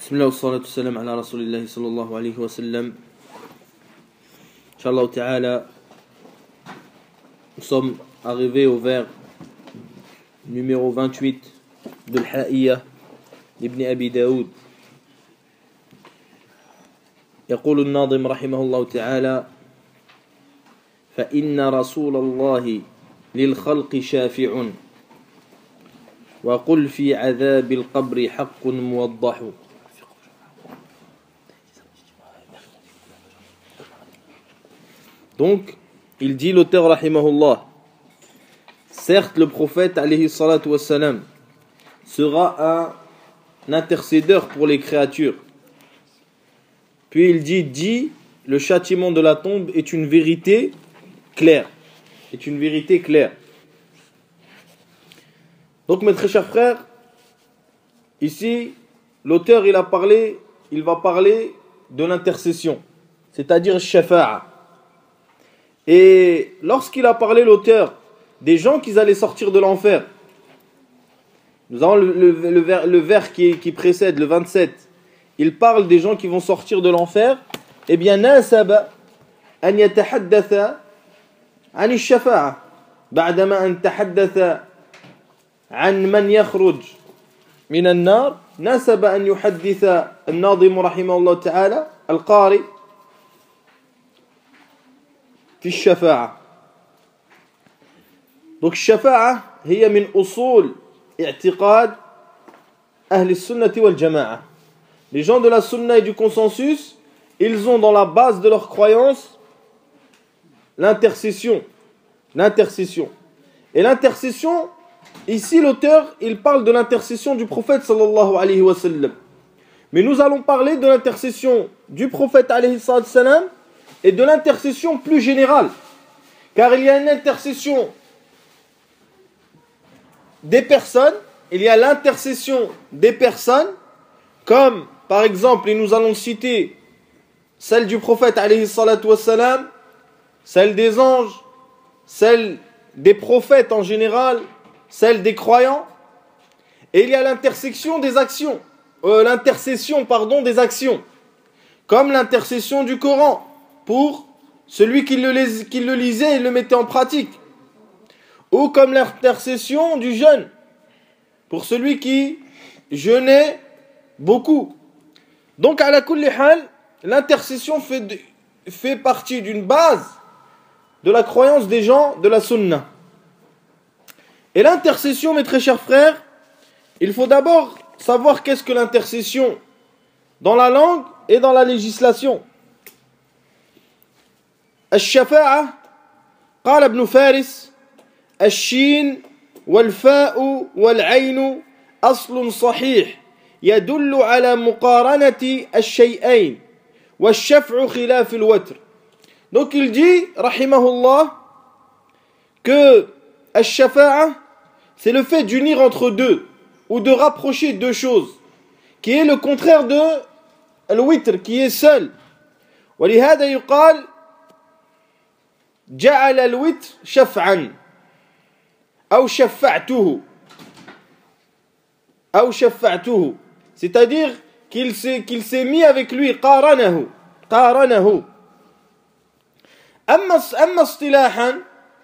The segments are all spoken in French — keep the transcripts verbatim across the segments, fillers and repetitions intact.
Bismillah wa salatu salam ala rasulillahi sallallahu alayhi wa sallam. Inch'Allah ta'ala, nous sommes arrivés au vers numéro vingt-huit de l'Ha'iyya d'Ibn Abi Daoud. يقول الناظم رحمه الله تعالى: فإن رسول الله للخلق شافع وقل في عذاب القبر حق موضح. Donc, il dit l'auteur rahimahullah, certes le prophète alayhi salatu wassalam sera un intercédeur pour les créatures. Puis il dit, dit, le châtiment de la tombe est une vérité claire. Est une vérité claire. Donc mes très chers frères, ici, l'auteur il a parlé, il va parler de l'intercession, c'est-à-dire shafa'a. Et lorsqu'il a parlé, l'auteur, des gens qui allaient sortir de l'enfer, nous avons le, le, le, vers, le vers qui, qui précède, le vingt-sept, il parle des gens qui vont sortir de l'enfer. Eh bien, nasaba an yatahaddatha an ash-shafa'a ba'dama an tahaddatha an man yakhruj min an-nar, nasaba an yuhadditha an-nadim rahimahullah ta'ala al-qari في الشفاعة. Donc الشفاعة هي من أصول اعتقاد أهل السنة والجماعة. Les gens de la sunna et du consensus, ils ont dans la base de leur croyance l'intercession. L'intercession. Et l'intercession, ici l'auteur, il parle de l'intercession du prophète sallallahu alayhi wa sallam. Mais nous allons parler de l'intercession du prophète alayhi sallam et de l'intercession plus générale. Car il y a une intercession des personnes, il y a l'intercession des personnes, comme par exemple, et nous allons citer celle du prophète alayhi salatu wassalam, celle des anges, celle des prophètes en général, celle des croyants, et il y a l'intersection des actions, euh, l'intercession pardon des actions, comme l'intercession du Coran pour celui qui le, lis, qui le lisait et le mettait en pratique, ou comme l'intercession du jeûne pour celui qui jeûnait beaucoup. Donc à la kulli hal, l'intercession fait, fait partie d'une base de la croyance des gens de la sunna. Et l'intercession, mes très chers frères, il faut d'abord savoir qu'est-ce que l'intercession dans la langue et dans la législation. الشفاعة قال ابن فارس الشين والفاء والعين أصل صحيح يدل على مقارنة الشيئين والشفع خلاف الوتر. Donc il dit rahimahullah que الشفاعة c'est le fait d'unir entre deux ou de rapprocher deux choses qui est le contraire de الوتر qui est seul. ولهذا يقال جعل الوتر شفعا أو شفعته أو شفعته, c'est-à-dire qu'il s'est, qu'il s'est mis avec lui قارنه قارنه. أما أما اصطلاحا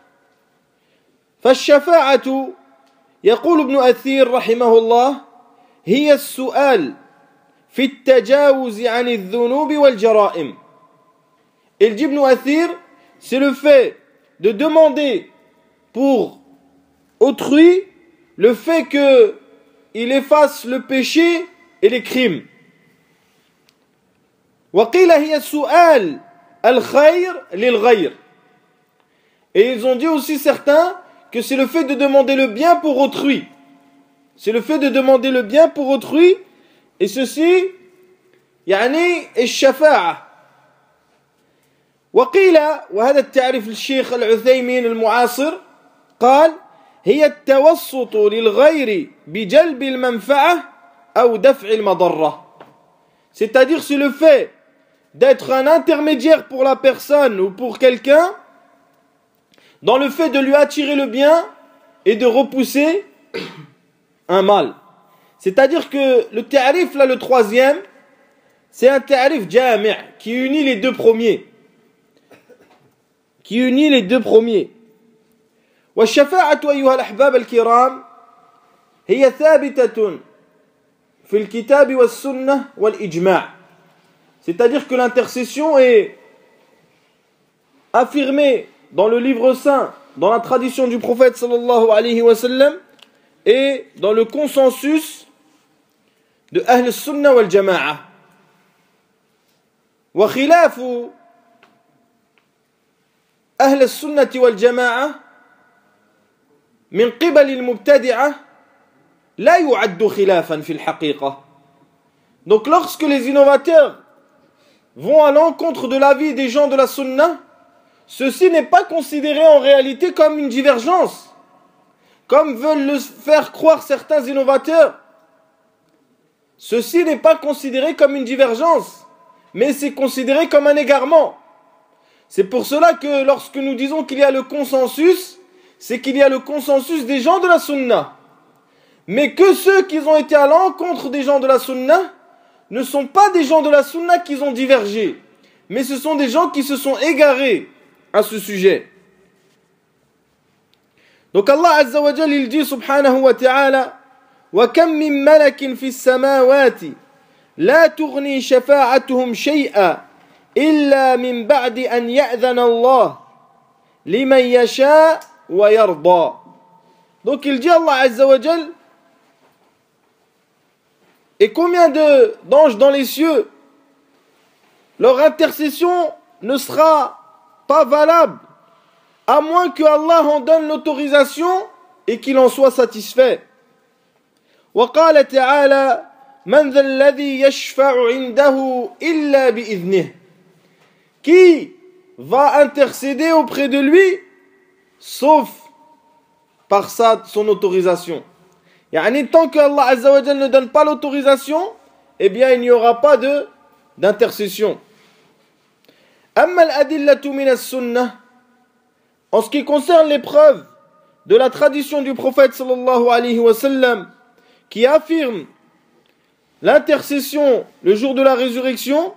فالشفاعة يقول ابن أثير رحمه الله هي السؤال في التجاوز عن الذنوب والجرائم. Il dit Ibn Athir, c'est le fait de demander pour autrui le fait qu'il efface le péché et les crimes. وقيل هي السؤال الخير للغير. Et ils ont dit aussi certains que c'est le fait de demander le bien pour autrui. C'est le fait de demander le bien pour autrui, et ceci يعني الشفاعة. وقيل وهذا التعريف للشيخ العثيمين المعاصر قال هي التوسط للغير بجلب المنفعة أو دفع المضرة. C'est-à-dire c'est le fait d'être un intermédiaire pour la personne ou pour quelqu'un dans le fait de lui attirer le bien et de repousser un mal. C'est-à-dire que le ta'rif, là, le troisième, c'est un ta'rif jami' qui unit les deux premiers. Qui unit les deux premiers. والشفاعة أيها الأحباب الكرام هي ثابتة في الكتاب والسنة والإجماع. C'est-à-dire que l'intercession est affirmée dans le livre saint, dans la tradition du prophète sallallahu alayhi wa sallam et dans le consensus de Ahl al-Sunnah wal-Jama'a. Wa khilafu Ahl al-Sunnah wal-Jama'a min qibal al-mubtadi'a la yu'addu khilafan fi al-haqiqa. Donc lorsque les innovateurs vont à l'encontre de l'avis des gens de la Sunna, ceci n'est pas considéré en réalité comme une divergence, comme veulent le faire croire certains innovateurs. Ceci n'est pas considéré comme une divergence, mais c'est considéré comme un égarement. C'est pour cela que lorsque nous disons qu'il y a le consensus, c'est qu'il y a le consensus des gens de la Sunna. Mais que ceux qui ont été à l'encontre des gens de la Sunna ne sont pas des gens de la Sunna qui ont divergé, mais ce sont des gens qui se sont égarés à ce sujet. Donc Allah Azza wa Jal, il dit subhanahu wa ta'ala: وَكَمْ مِنْ مَلَكٍ فِي السَّمَاوَاتِ لَا تُغْنِي شَفَاعَتُهُمْ شَيْئًا إِلَّا مِنْ بَعْدِ أَنْ يَأْذَنَ اللَّهُ لِمَنْ يَشَاءُ وَيَرْضَى. Donc il dit Allah Azza wa Jal: et combien de, d'anges dans les cieux, leur intercession ne sera pas valable, à moins que Allah en donne l'autorisation et qu'il en soit satisfait. وقال تعالى: من ذا الذي يشفع عنده إلا بإذنه. Qui va intercéder auprès de lui, sauf par sa, son autorisation. Yani, tant que Allah Azza wa Jal ne donne pas l'autorisation, eh bien il n'y aura pas de, d'intercession. أما الأدلة من السنة, en ce qui concerne les preuves de la tradition du prophète sallallahu alayhi wa sallam, qui affirme l'intercession le jour de la résurrection,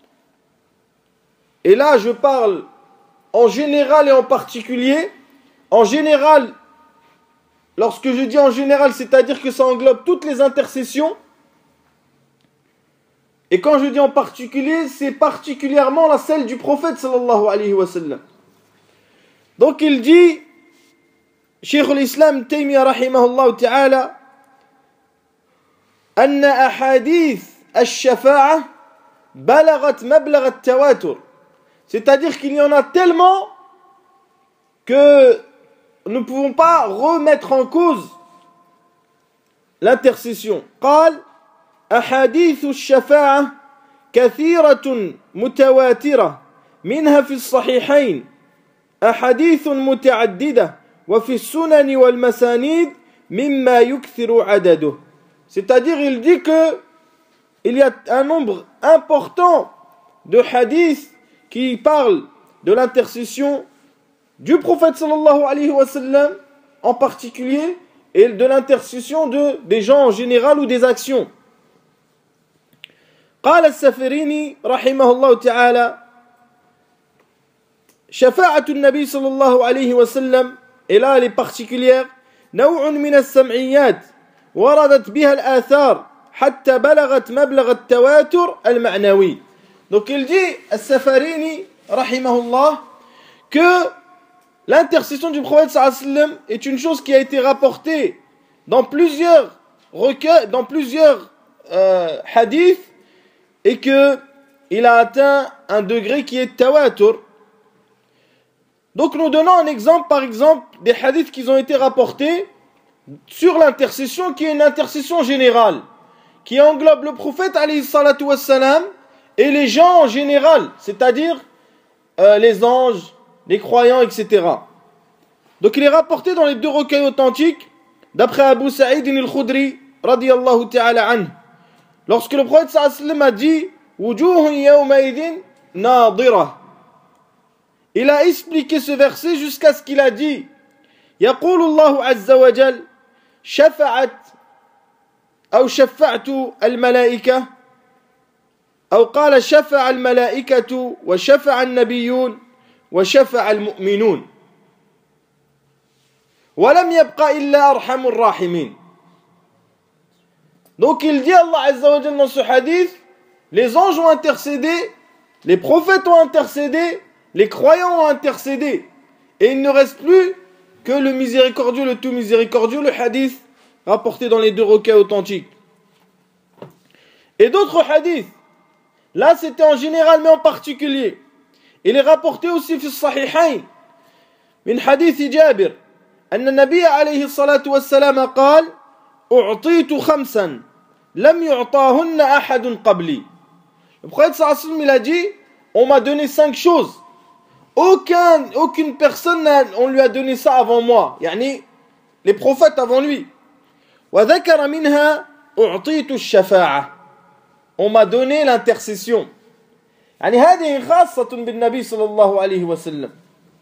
et là je parle en général et en particulier. En général, lorsque je dis en général, c'est-à-dire que ça englobe toutes les intercessions, et quand je dis en particulier, c'est particulièrement la celle du prophète sallallahu alayhi wa sallam. Donc il dit, Cheikh al-Islam Taymiyyah rahimahullah ta'ala, أن أحاديث الشفاعة بلغت مبلغ التواتر. C'est-à-dire qu'il y en a tellement que nous ne pouvons pas remettre en cause l'intercession. قال أحاديث الشفاعة كثيرة متواترة منها في الصحيحين أحاديث متعددة وفي السنن والمسانيد مما يكثر عدده. C'est-à-dire, il dit que il y a un nombre important de hadiths qui parlent de l'intercession du prophète sallallahu alayhi wa sallam en particulier et de l'intercession de, des gens en général ou des actions. قال السفريني رحمه الله تعالى: شفاعة النبي صلى الله عليه وسلم، et là elle est particulière، نوع من السمعيات وردت بها الآثار حتى بلغت مبلغ التواتر المعنوي. Donc il dit, As-Safarini, rahimahullah, que l'intercession du prophète sallallahu alayhi wa sallam est une chose qui a été rapportée dans plusieurs recueils, dans plusieurs euh, hadiths, et que il a atteint un degré qui est tawatur. Donc nous donnons un exemple, par exemple, des hadiths qui ont été rapportés sur l'intercession, qui est une intercession générale, qui englobe le prophète alayhi salatu wassalam et les gens en général, c'est-à-dire euh, les anges, les croyants, et cetera. Donc il est rapporté dans les deux recueils authentiques, d'après Abu Sa'id al-Khudri, radiyallahu ta'ala anhu, lorsque le prophète sallallahu alayhi wa sallam a dit Wujuhun yawmaidin nadira. Il a expliqué ce verset jusqu'à ce qu'il a dit Yaqulu Allahu azza wa jal شفعت أو شفعت الملائكة أو قال شفع الملائكة وشفع النبيون وشفع المؤمنون ولم يبقى إلا أرحم الراحمين. Donc il dit Allah Azza wa Jalla dans ce hadith, les anges ont intercédé, les prophètes ont intercédé, les croyants ont intercédé, et il ne reste plus que le miséricordieux, le tout miséricordieux, le hadith rapporté dans les deux recueils authentiques. Et d'autres hadiths, là c'était en général mais en particulier, il est rapporté aussi في الصحيحين من حديث جابر أن النبي عليه الصلاة والسلام قال أعطيت خمسا لم يعطاهن أحد قبلي. Le prophète sallallahu alayhi wa sallam il a dit, on m'a donné cinq choses, aucun, aucune personne on lui a donné ça avant moi, يعني les prophètes avant lui. وذكر منها أعطيت الشفاعة, on m'a donné l'intercession. يعني هذه خاصة بالنبي صلى الله عليه وسلم.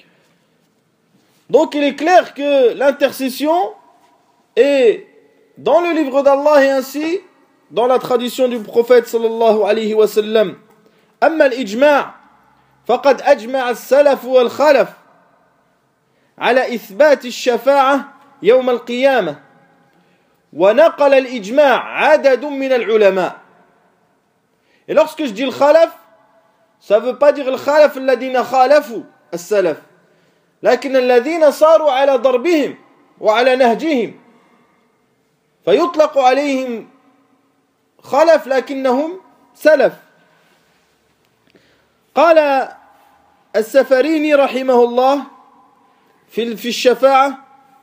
Donc il est clair que l'intercession est dans le livre d'Allah et ainsi dans la tradition du prophète صلى الله عليه وسلم. أما الإجماع فقد أجمع السلف والخلف على إثبات الشفاعة يوم القيامة ونقل الإجماع عدد من العلماء. Et lorsque je dis le khalaf, ça ne veut pas dire le khalaf الذين خالفوا السلف, لكن الذين صاروا على ضربهم وعلى نهجهم فيطلق عليهم خلف لكنهم سلف. قال السفريني رحمه الله في في الشفاعة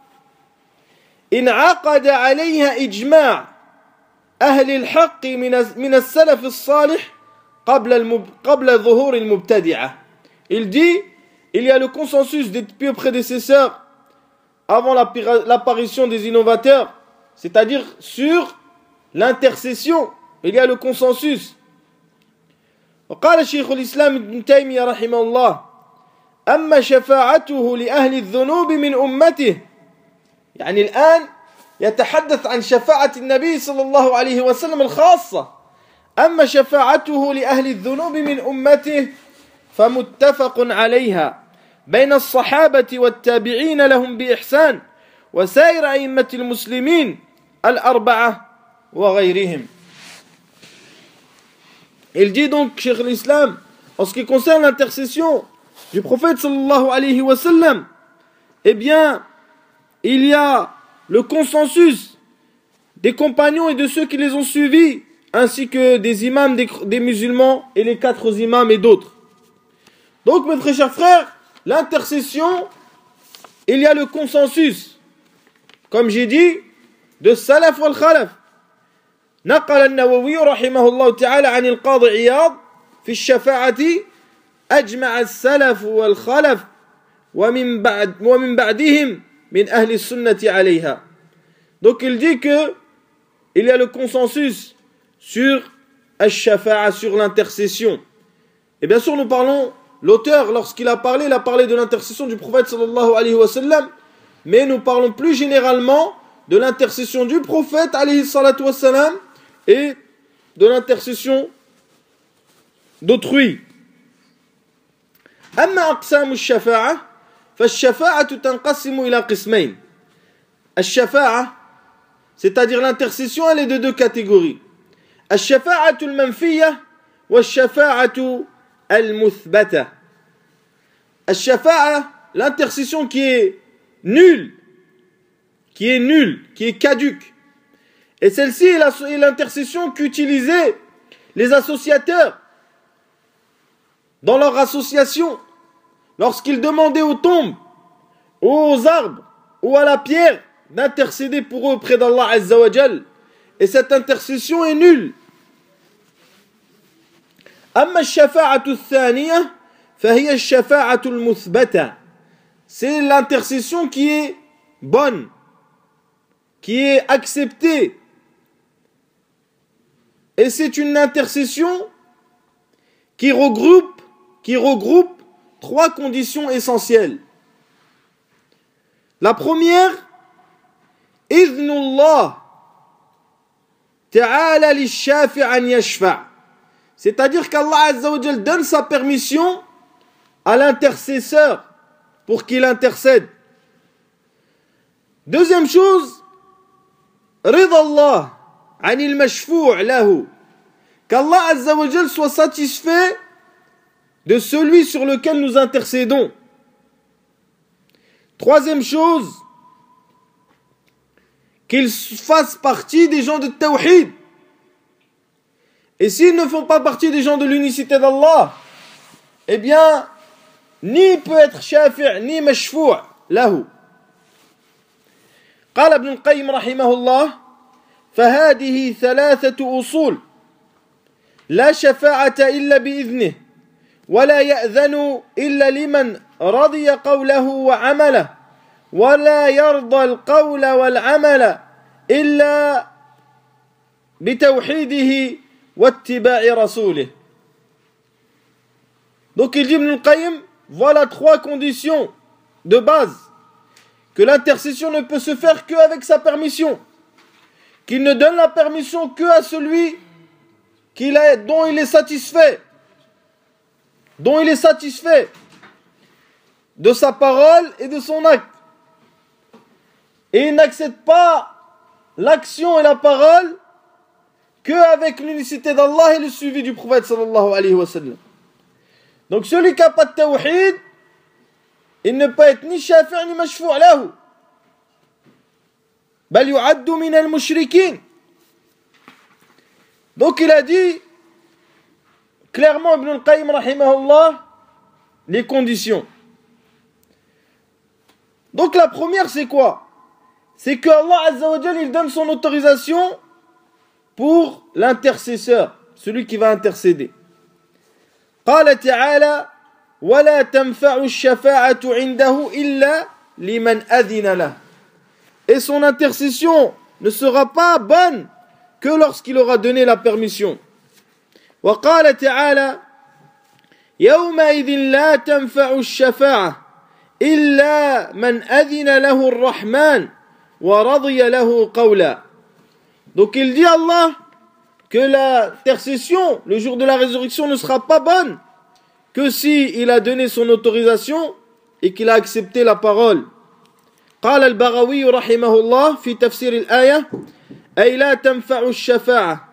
انعقد عليها إجماع أهل الحق من من السلف الصالح قبل المب قبل ظهور المبتدعة. Il dit, il y a le consensus des pieux prédécesseurs avant l'apparition des innovateurs, c'est-à-dire sur l'intercession, il y a le consensus. وقال شيخ الإسلام ابن تيمية رحمه الله أما شفاعته لأهل الذنوب من أمته, يعني الآن يتحدث عن شفاعة النبي صلى الله عليه وسلم الخاصة. أما شفاعته لأهل الذنوب من أمته فمتفق عليها بين الصحابة والتابعين لهم بإحسان وسائر أئمة المسلمين الأربعة وغيرهم. Il dit donc, Cheikh l'Islam, en ce qui concerne l'intercession du prophète sallallahu alayhi wa sallam, eh bien, il y a le consensus des compagnons et de ceux qui les ont suivis, ainsi que des imams des, des musulmans et les quatre imams et d'autres. Donc, mes très chers frères, l'intercession, il y a le consensus, comme j'ai dit, de salaf wal khalaf. نقل النووي رحمه الله تعالى عن القاضي عياض في الشفاعة أجمع السلف والخلف ومن بعد ومن بعدهم من أهل السنة عليها. Donc il dit que il y a le consensus sur الشفاعة, sur l'intercession. Et bien sûr nous parlons, l'auteur lorsqu'il a parlé, il a parlé de l'intercession du prophète sallallahu alayhi wa sallam, mais nous parlons plus généralement de l'intercession du prophète alayhi salatu wa sallam et de l'intercession d'autrui. أما أقسام الشفاعة فالشفاعة تنقسم إلى قسمين. الشفاعة, c'est-à-dire l'intercession, elle est de deux catégories. الشفاعة المنفية والشفاعة المثبتة. الشفاعة, l'intercession qui est nulle, qui est nulle, qui est caduque. Et celle-ci est l'intercession qu'utilisaient les associateurs dans leur association, lorsqu'ils demandaient aux tombes, ou aux arbres, ou à la pierre, d'intercéder pour eux auprès d'Allah Azza wa Jal. Et cette intercession est nulle. أما الشفاعة الثانية فهي الشفاعة المثبتة. C'est l'intercession qui est bonne, qui est acceptée. Et c'est une intercession qui regroupe, qui regroupe trois conditions essentielles. La première, idhnullah ta'ala lish-shafi' an yashfa'. C'est-à-dire qu'Allah Azza wa Jal donne sa permission à l'intercesseur pour qu'il intercède. Deuxième chose, rida Allah anil mashfu' lahu. Qu'Allah Azza wa Jal soit satisfait de celui sur lequel nous intercédons. Troisième chose, qu'ils fassent partie des gens de Tawhid. Et s'ils ne font pas partie des gens de l'unicité d'Allah, eh bien, ni peut être shafi' ni mashfu' lahu. قال ابن القيم رحمه الله فهذه ثلاثة أصول لا شفاعة إلا بإذنه ولا يأذن إلا لمن رضي قوله وعمله ولا يرضى القول والعمل إلا بتوحيده واتباع رسوله. Donc il dit Ibn al-Qayyim, voilà trois conditions de base que l'intercession ne peut se faire qu'avec sa permission, qu'il ne donne la permission que à celui qu'il est, dont il est satisfait, dont il est satisfait de sa parole et de son acte. Et il n'accepte pas l'action et la parole qu'avec l'unicité d'Allah et le suivi du prophète sallallahu alayhi wa sallam. Donc celui qui n'a pas de tawhid, il ne peut être ni shafi' ni mashfu' lahu. Bal yu'addu min al-mushrikin. Donc il a dit clairement Ibn al-Qayyim rahimahullah les conditions. Donc la première c'est quoi? C'est que Allah Azza wa Jal il donne son autorisation pour l'intercesseur, celui qui va intercéder. قال تعالى ولا تنفع الشفاعة عنده إلا لمن أذن له. Et son intercession ne sera pas bonne que lorsqu'il aura donné la permission. وقال تعالى يومئذ لا تنفع الشفاعة إلا من أذن له الرحمن ورضي له قولا. Donc il dit Allah que l'intercession, le jour de la résurrection, ne sera pas bonne que si il a donné son autorisation et qu'il a accepté la parole. قال البغوي رحمه الله في تفسير الآية أي لا تنفع الشفاعة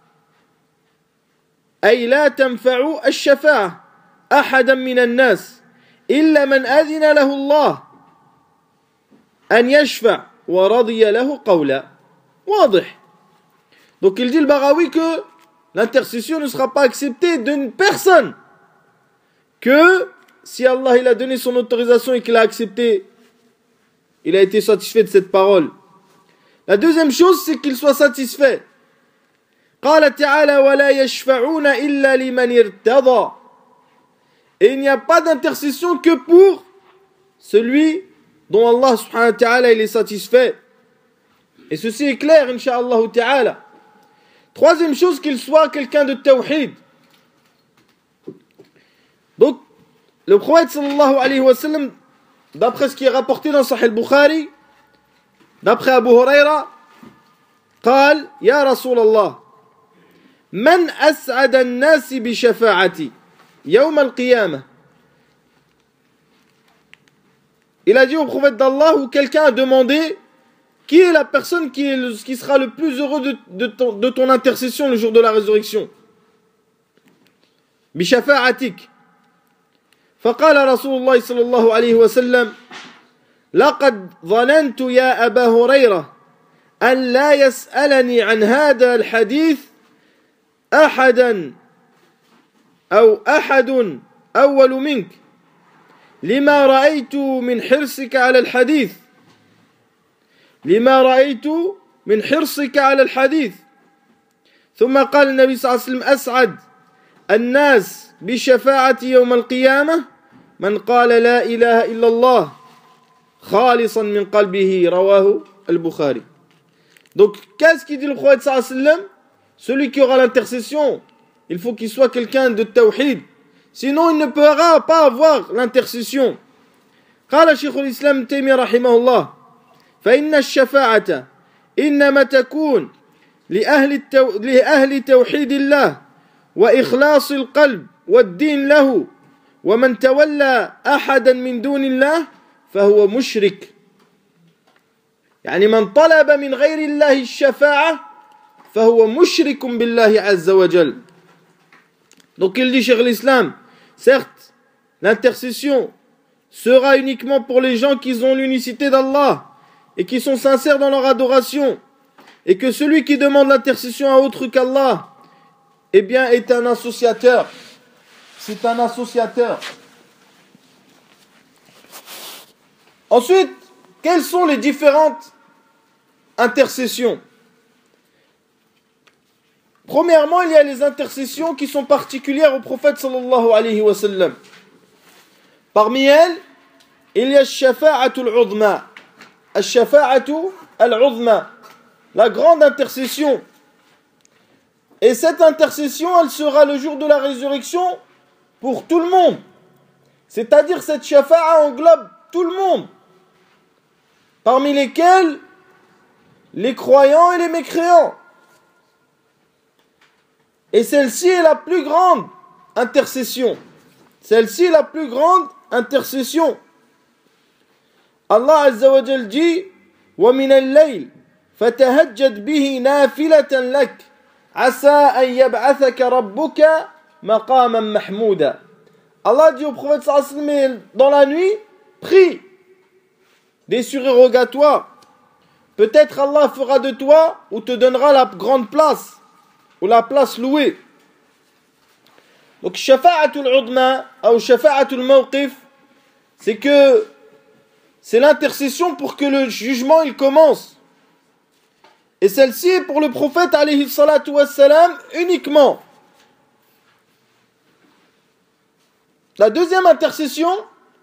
أي لا تنفع الشفاعة أحدا من الناس إلا من أذن له الله أن يشفع ورضي له قولا. واضح. Donc il dit le Baghawi que l'intercession ne sera pas acceptée d'une personne que si Allah il a donné son autorisation et qu'il a accepté, il a été satisfait de cette parole. La deuxième chose c'est qu'il soit satisfait. قال تعالى ولا يشفعون إلا لمن ارتضى. Et il n'y a pas d'intercession que pour celui dont Allah subhanahu wa ta'ala il est satisfait. Et ceci est clair incha'Allah ta'ala. Troisième chose, qu'il soit quelqu'un de tawhid. Donc, le prophète sallallahu alayhi wa sallam, d'après ce qui est rapporté dans Sahih al-Bukhari, d'après Abu Huraira, قال يا رسول الله من أسعد الناس بشفاعتي يوم القيامة. Il a dit au prophète d'Allah, ou quelqu'un a demandé, qui est la personne qui, est le, qui sera le plus heureux de, de, ton, de ton intercession le jour de la résurrection? بشفاعتك. فقال رسول الله صلى الله عليه وسلم لقد ظننت يا أبا هريرة أن لا يسألني عن هذا الحديث أحدا أو أحد أول منك لما رأيت من حرصك على الحديث لما رأيت من حرصك على الحديث. ثم قال النبي صلى الله عليه وسلم أسعد الناس بشفاعة يوم القيامة من قال لا إله إلا الله خالصا من قلبه. رواه البخاري. Donc qu'est-ce qu'il dit le prophète sallallahu alayhi wa sallam? Celui qui aura l'intercession, il faut qu'il soit quelqu'un de tawhid, sinon il ne pourra pas avoir l'intercession. قال شيخ الإسلام تيمية رحمه الله فإن الشفاعة إنما تكون لأهل, التو... لأهل توحيد الله وإخلاص القلب والدين له ومن تولى أحدا من دون الله فهو مشرك. يعني من طلب من غير الله الشفاعة فهو مشرك بالله عز وجل. Donc il dit, Cheikh l'Islam, certes, l'intercession sera uniquement pour les gens qui ont l'unicité d'Allah et qui sont sincères dans leur adoration, et que celui qui demande l'intercession à autre qu'Allah, eh bien, est un associateur. C'est un associateur. Ensuite, quelles sont les différentes intercessions? Premièrement, il y a les intercessions qui sont particulières au prophète sallallahu alayhi wa sallam. Parmi elles, il y a Shafa'atul Udma. Shafa'atul Udma, la grande intercession. Et cette intercession, elle sera le jour de la résurrection pour tout le monde. C'est-à-dire, cette shafa'a englobe tout le monde, parmi lesquels les croyants et les mécréants. Et celle-ci est la plus grande intercession. Celle-ci est la plus grande intercession. Allah Azza wa Jal dit وَمِنَ اللَّيْلِ فَتَهَجَّدْ بِهِ نَافِلَةً لَكَ عَسَىٰ أَن يَبْعَثَكَ رَبُّكَ مَقَامًا مَحْمُودًا. Allah dit au prophète sallallahu alayhi wa sallam, dans la nuit, prie des surérogatoires. Peut-être Allah fera de toi ou te donnera la grande place ou la place louée. Donc Shafa'atul Udma ou Shafa'atul Mawqif, c'est que c'est l'intercession pour que le jugement il commence. Et celle-ci est pour le prophète alayhi salatu wassalam uniquement. La deuxième intercession,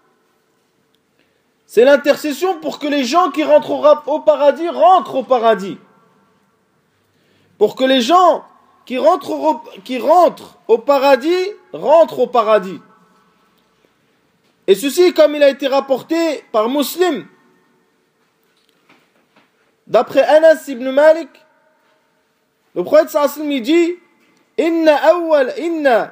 c'est l'intercession pour que les gens qui rentrent au paradis rentrent au paradis. Pour que les gens qui rentrent au, qui rentrent au paradis rentrent au paradis. Et ceci, comme il a été rapporté par Muslim, d'après Anas ibn Malik, le prophète sallallahu alayhi wa sallam dit Inna awwal inna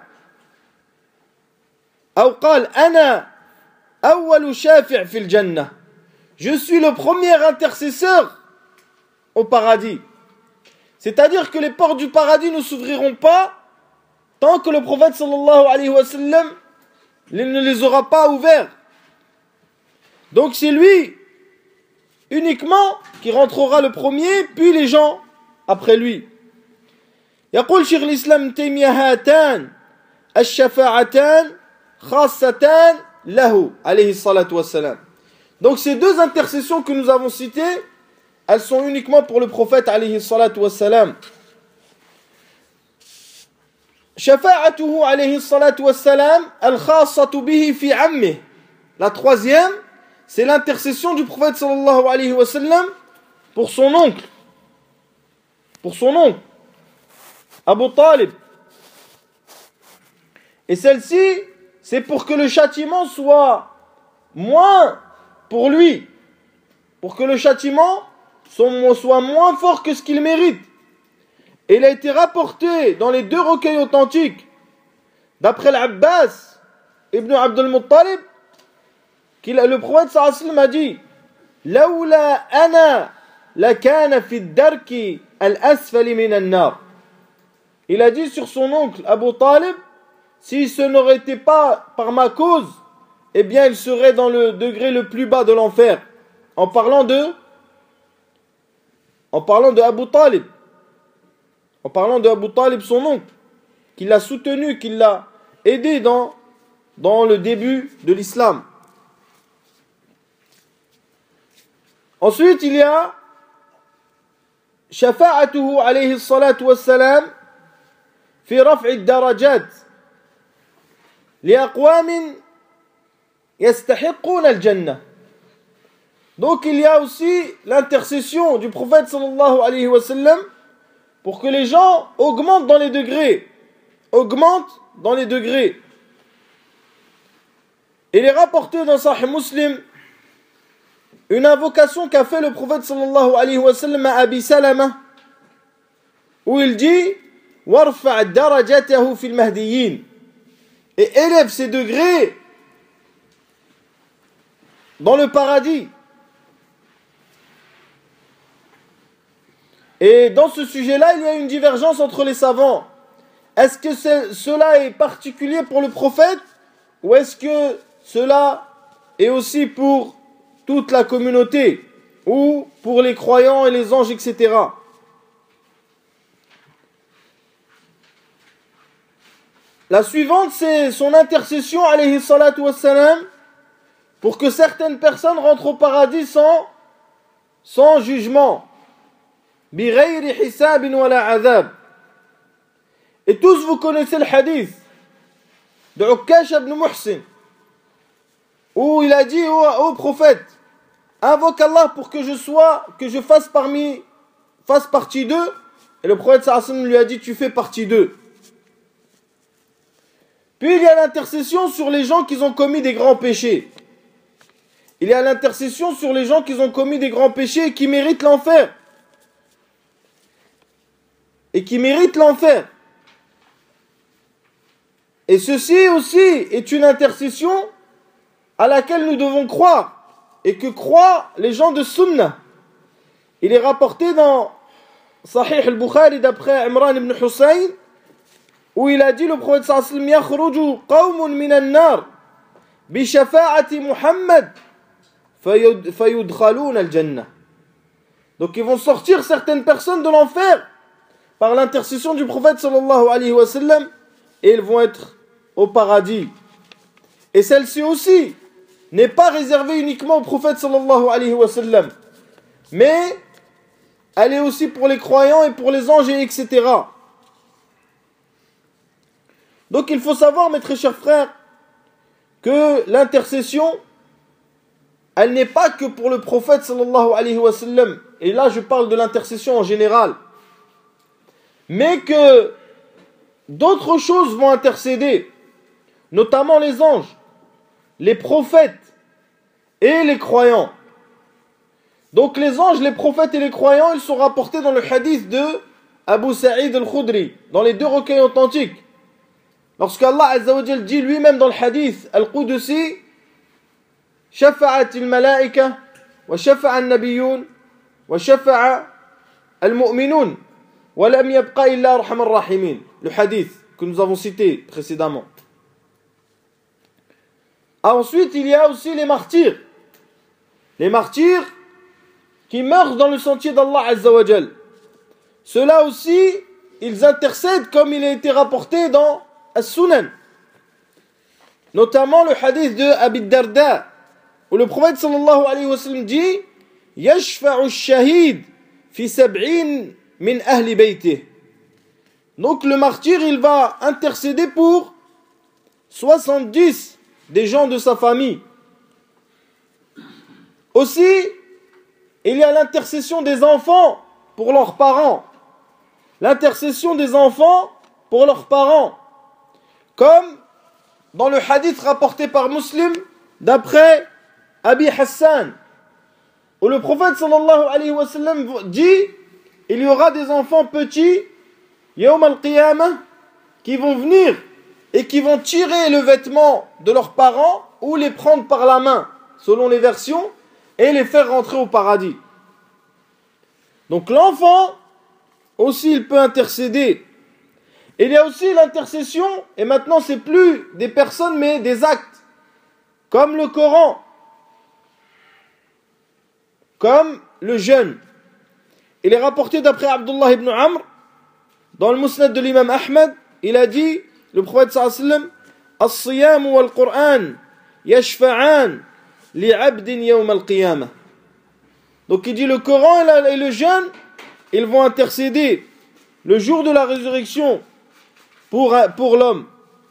aw qal ana awwalu shafi' fil jannah. Je suis le premier intercesseur au paradis. C'est-à-dire que les portes du paradis ne s'ouvriront pas tant que le prophète sallallahu alayhi wa sallam ne les aura pas ouverts. Donc c'est lui uniquement qui rentrera le premier, puis les gens après lui. يقول شيخ الإسلام تيمية هاتان الشفاعتان خاصتان له عليه الصلاة والسلام. Donc ces deux intercessions que nous avons citées, elles sont uniquement pour le prophète alayhi salatu wassalam. Shafa'atuhu alayhi salatu wassalam al-khassatu bihi fi ammih. La troisième, c'est l'intercession du prophète sallallahu alayhi wa sallam pour son oncle. Pour son oncle, Abu Talib. Et celle-ci, c'est pour que le châtiment soit moins pour lui. Pour que le châtiment soit moins fort que ce qu'il mérite. Et il a été rapporté dans les deux recueils authentiques, d'après l'Abbas ibn Abdul Muttalib, qu'il le prophète sallallahu alayhi wa sallam a dit Lawla ana lakana fi ad-darki al-asfali min an-nar. Il a dit sur son oncle Abu Talib, si ce n'aurait été pas par ma cause, eh bien il serait dans le degré le plus bas de l'enfer. En parlant de en parlant de Abu Talib. En parlant de Abu Talib, son oncle, qui l'a soutenu, qui l'a aidé dans, dans le début de l'islam. Ensuite, il y a Shafa'atuhu alayhi salatu wassalam fi raf'i darajat li aqwamin yastahiquna al-jannah. Donc il y a aussi l'intercession du prophète sallallahu alayhi wa sallam pour que les gens augmentent dans les degrés. Augmentent dans les degrés. Il est rapporté dans Sahih Muslim une invocation qu'a fait le prophète sallallahu alayhi wa sallam à Abi Salama où il dit وَارْفَعْ دَرَجَتَهُ فِي الْمَهْدِيِّينَ, et élève ses degrés dans le paradis. Et dans ce sujet-là, il y a une divergence entre les savants. Est-ce que c'est, cela est particulier pour le prophète, ou est-ce que cela est aussi pour toute la communauté, ou pour les croyants et les anges, et cetera. La suivante, c'est son intercession, alayhi salatu wassalam, pour que certaines personnes rentrent au paradis sans, sans jugement. بِغَيْرِ حِسَابٍ وَلَا عَذَابٍ. Et tous vous connaissez le hadith de Ukkash ibn Muhsin, où il a dit ô, ô prophète, invoque Allah pour que je sois, que je fasse parmi, fasse partie d'eux. Et le prophète sallallahu alayhi wa sallam lui a dit, tu fais partie d'eux. Puis il y a l'intercession sur les gens qui ont commis des grands péchés. Il y a l'intercession sur les gens qui ont commis des grands péchés et qui méritent l'enfer. Et qui méritent l'enfer. Et ceci aussi est une intercession à laquelle nous devons croire, et que croient les gens de Sunnah. Il est rapporté dans Sahih al-Bukhari d'après Imran ibn Hussein, où il a dit, le prophète sallallahu alayhi wa sallam, yakhruju qawmun minan nar bi shafa'ati Muhammad fayudkhaluna al-jannah. Donc ils vont sortir certaines personnes de l'enfer par l'intercession du prophète sallallahu alayhi wa sallam, et ils vont être au paradis. Et celle-ci aussi n'est pas réservée uniquement au prophète sallallahu alayhi wa sallam, mais elle est aussi pour les croyants et pour les anges, et etc. Donc il faut savoir, mes très chers frères, que l'intercession, elle n'est pas que pour le prophète sallallahu alayhi wa sallam, et là je parle de l'intercession en général, mais que d'autres choses vont intercéder, notamment les anges, les prophètes et les croyants. Donc les anges, les prophètes et les croyants, ils sont rapportés dans le hadith de Abu Sa'id al-Khudri, dans les deux recueils authentiques. Lorsqu'Allah Azza wa Jal dit lui-même dans le hadith al-Qudusi, Shafa'at al-malaika, wa shafa'a al-nabiyyun, wa shafa'a al-mu'minun, wa lam yabqa illa arhamar rahimin. Le hadith que nous avons cité précédemment. Ensuite, il y a aussi les martyrs. Les martyrs qui meurent dans le sentier d'Allah Azza wa Jal. Ceux-là aussi, ils intercèdent comme il a été rapporté dans As-Sunan. Notamment le hadith de Abi Darda, où le prophète sallallahu alayhi wa sallam dit Yashfa'u ash-shahid fi sab'in min ahli baytih. Donc le martyr, il va intercéder pour soixante-dix des gens de sa famille. Aussi, il y a l'intercession des enfants pour leurs parents. L'intercession des enfants pour leurs parents. Comme dans le hadith rapporté par Muslim d'après Abi Hassan, où le prophète sallallahu alayhi wa sallam dit, il y aura des enfants petits Yawm al-Qiyamah qui vont venir et qui vont tirer le vêtement de leurs parents ou les prendre par la main, selon les versions, et les faire rentrer au paradis. Donc l'enfant aussi, il peut intercéder. Il y a aussi l'intercession, et maintenant c'est plus des personnes mais des actes, comme le Coran, comme le jeûne. Il est rapporté d'après Abdullah ibn Amr, dans le Musnad de l'imam Ahmed, il a dit, le prophète sallallahu alayhi wa sallam, As-siyam wal-Qur'an yashfa'an li'abdin yawm al-qiyamah. Donc il dit, le Coran et le jeûne, ils vont intercéder le jour de la résurrection pour, pour l'homme.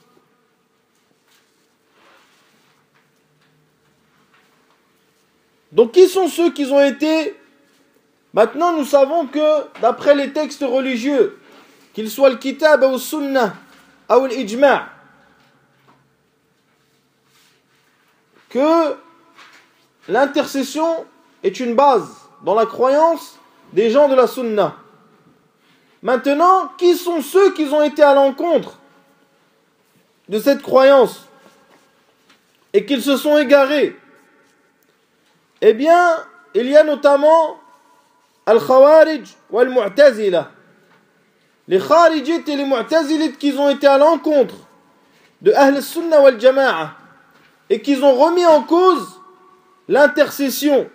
Donc qui sont ceux qui ont été... Maintenant nous savons que d'après les textes religieux, qu'il soit le kitab ou le sunnah ou l'ijma', que l'intercession est une base dans la croyance des gens de la sunnah. Maintenant, qui sont ceux qui ont été à l'encontre de cette croyance et qu'ils se sont égarés? Eh bien, il y a notamment Al-Khawarij ou Al-Mu'tazila. Les Kharijites et les Mu'tazilites qui ont été à l'encontre de Ahl Sunnah wal Jama'a et qui ont remis en cause l'intercession.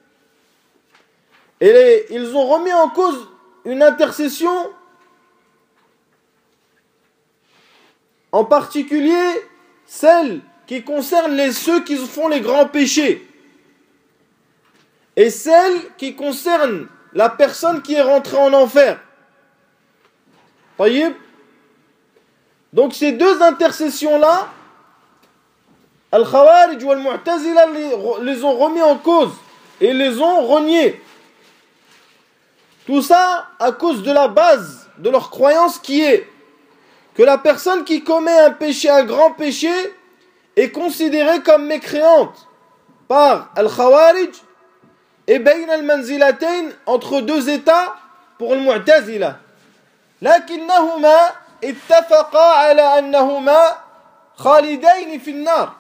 Et les, ils ont remis en cause une intercession en particulier celle qui concerne les, ceux qui font les grands péchés et celle qui concerne la personne qui est rentrée en enfer. Voyez? Donc ces deux intercessions-là, Al-Khawarij ou Al-Mu'tazila les, les ont remis en cause et les ont reniés. Tout ça à cause de la base de leur croyance qui est que la personne qui commet un péché, un grand péché, est considérée comme mécréante par Al-Khawarij et Bayn al-Manzilatayn, entre deux états pour Al-Mu'tazila. لكنهما اتفقا على أنهما خالدين في النار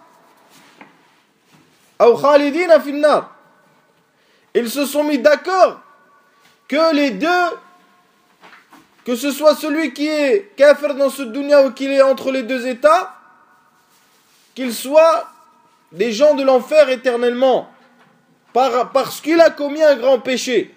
أو خالدين في النار. Ils se sont mis d'accord que les deux, que ce soit celui qui est kafir dans ce dunya ou qu'il est entre les deux états, qu'ils soient des gens de l'enfer éternellement, par, parce qu'il a commis un grand péché.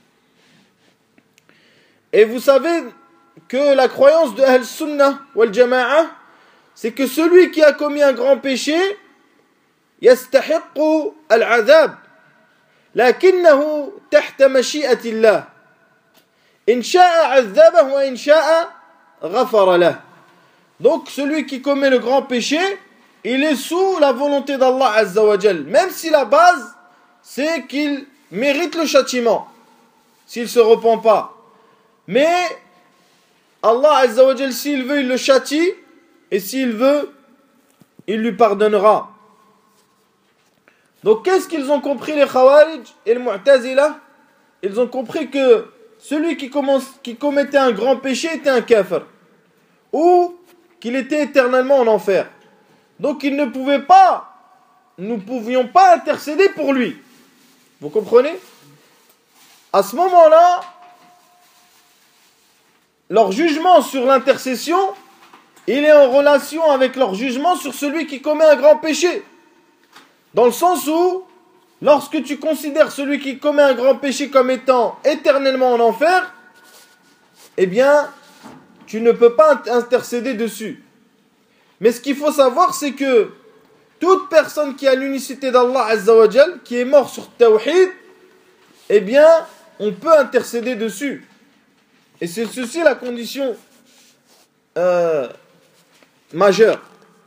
Et vous savez que la croyance de Ahl Sunnah wal Jama'a, c'est que celui qui a commis un grand péché, yastahiqqu al-'adhab, lakinnahu tahta mashi'ati Allah. In sha'a 'adhabahu wa in sha'a ghafara lah. Donc celui qui commet le grand péché, il est sous la volonté d'Allah Azza wa Jal, même si la base c'est qu'il mérite le châtiment s'il ne se repent pas. Mais Allah Azza wa Jal, s'il veut, il le châtie, et s'il veut, il lui pardonnera. Donc qu'est-ce qu'ils ont compris les Khawarij et les Mu'tazila? Ils ont compris que celui qui, commence, qui commettait un grand péché était un kafir, ou qu'il était éternellement en enfer. Donc il ne pouvait pas, nous ne pouvions pas intercéder pour lui. Vous comprenez? À ce moment-là, leur jugement sur l'intercession, il est en relation avec leur jugement sur celui qui commet un grand péché. Dans le sens où, lorsque tu considères celui qui commet un grand péché comme étant éternellement en enfer, eh bien, tu ne peux pas intercéder dessus. Mais ce qu'il faut savoir, c'est que toute personne qui a l'unicité d'Allah Azza wa Jal, qui est mort sur Tawhid, eh bien, on peut intercéder dessus. Et c'est ceci la condition euh, majeure.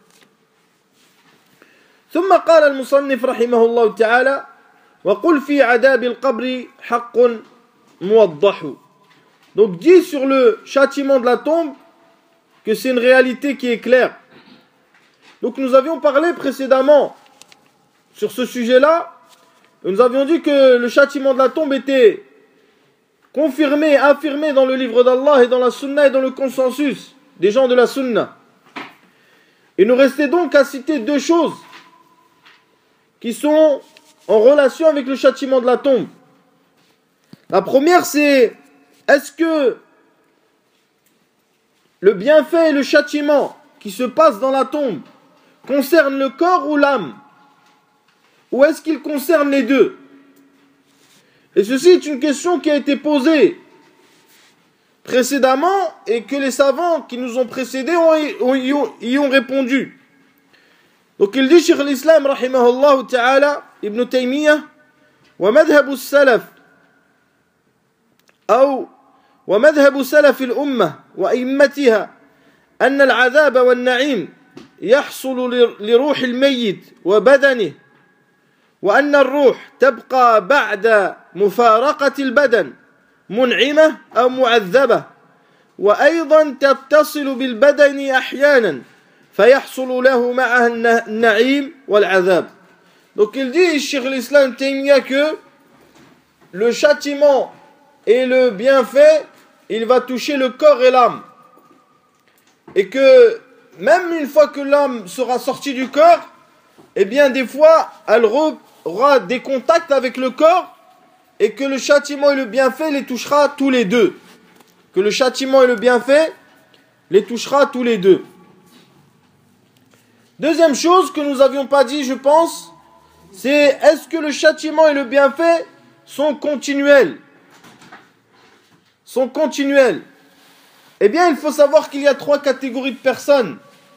ثم قال المصنف رحمه الله تعالى وقل في عذاب القبر حق موضح. Donc dit sur le châtiment de la tombe que c'est une réalité qui est claire. Donc nous avions parlé précédemment sur ce sujet-là. Nous avions dit que le châtiment de la tombe était confirmé, affirmé dans le livre d'Allah et dans la sunna et dans le consensus des gens de la sunna. Il nous restait donc à citer deux choses qui sont en relation avec le châtiment de la tombe. La première, c'est est-ce que le bienfait et le châtiment qui se passent dans la tombe concernent le corps ou l'âme? Ou est-ce qu'ils concernent les deux? Et ceci est une question qui a été posée précédemment et que les savants qui nous ont précédés ont, ont, y, ont, y ont répondu. Donc il dit, Cheikh l'Islam, rahimahullah ta'ala, Ibn Taymiyyah, wa madhabu salaf, أو ومذهب سلف الأمة وأئمتها أن العذاب والنعيم يحصل لروح الميت وبدنه وأن الروح تبقى بعد مفارقة البدن منعمة أو معذبة وأيضا تتصل بالبدن أحيانا فيحصل له معها النعيم والعذاب. Donc il dit, Cheikh l'Islam Taymiyyah, que le châtiment et le bienfait il va toucher le corps et l'âme. Et que même une fois que l'âme sera sortie du corps, eh bien des fois, elle aura des contacts avec le corps et que le châtiment et le bienfait les touchera tous les deux. Que le châtiment et le bienfait les touchera tous les deux. Deuxième chose que nous n'avions pas dit, je pense, c'est est-ce que le châtiment et le bienfait sont continuels? Sont continuels. Eh bien, il faut savoir qu'il y a trois catégories de personnes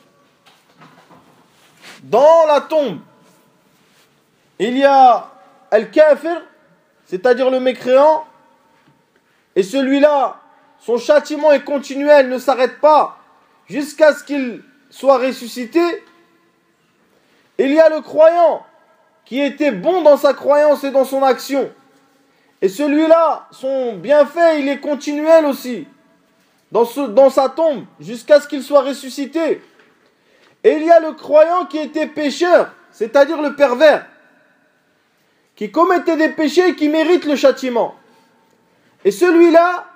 dans la tombe. Il y a al-kafir, c'est-à-dire le mécréant, et celui-là, son châtiment est continuel, ne s'arrête pas jusqu'à ce qu'il soit ressuscité. Il y a le croyant qui était bon dans sa croyance et dans son action. Et celui-là, son bienfait, il est continuel aussi, dans, ce, dans sa tombe, jusqu'à ce qu'il soit ressuscité. Et il y a le croyant qui était pécheur, c'est-à-dire le pervers, qui commettait des péchés et qui mérite le châtiment. Et celui-là,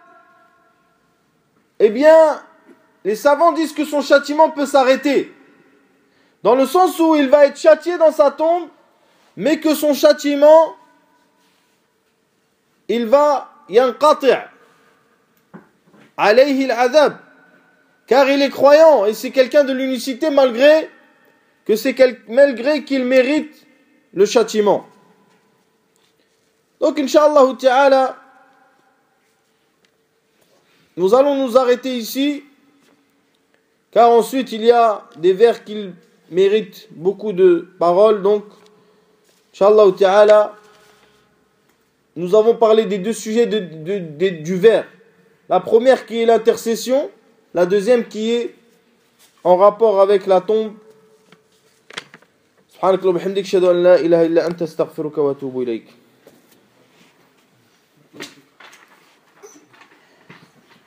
eh bien, les savants disent que son châtiment peut s'arrêter, dans le sens où il va être châtié dans sa tombe, mais que son châtiment, il va yanqati' alayhi al-adhab, car il est croyant et c'est quelqu'un de l'unicité malgré que c'est quel, malgré qu'il mérite le châtiment. Donc Inch'Allah Ta'ala, nous allons nous arrêter ici, car ensuite il y a des vers qui méritent beaucoup de paroles. Donc Inch'Allah Ta'ala, nous avons parlé des deux sujets de, de, de, du vers. La première qui est l'intercession, la deuxième qui est en rapport avec la tombe. Subhanakallah wa bihamdik, ashhadu an la ilaha illa anta astaghfiruka wa atubu ilayk.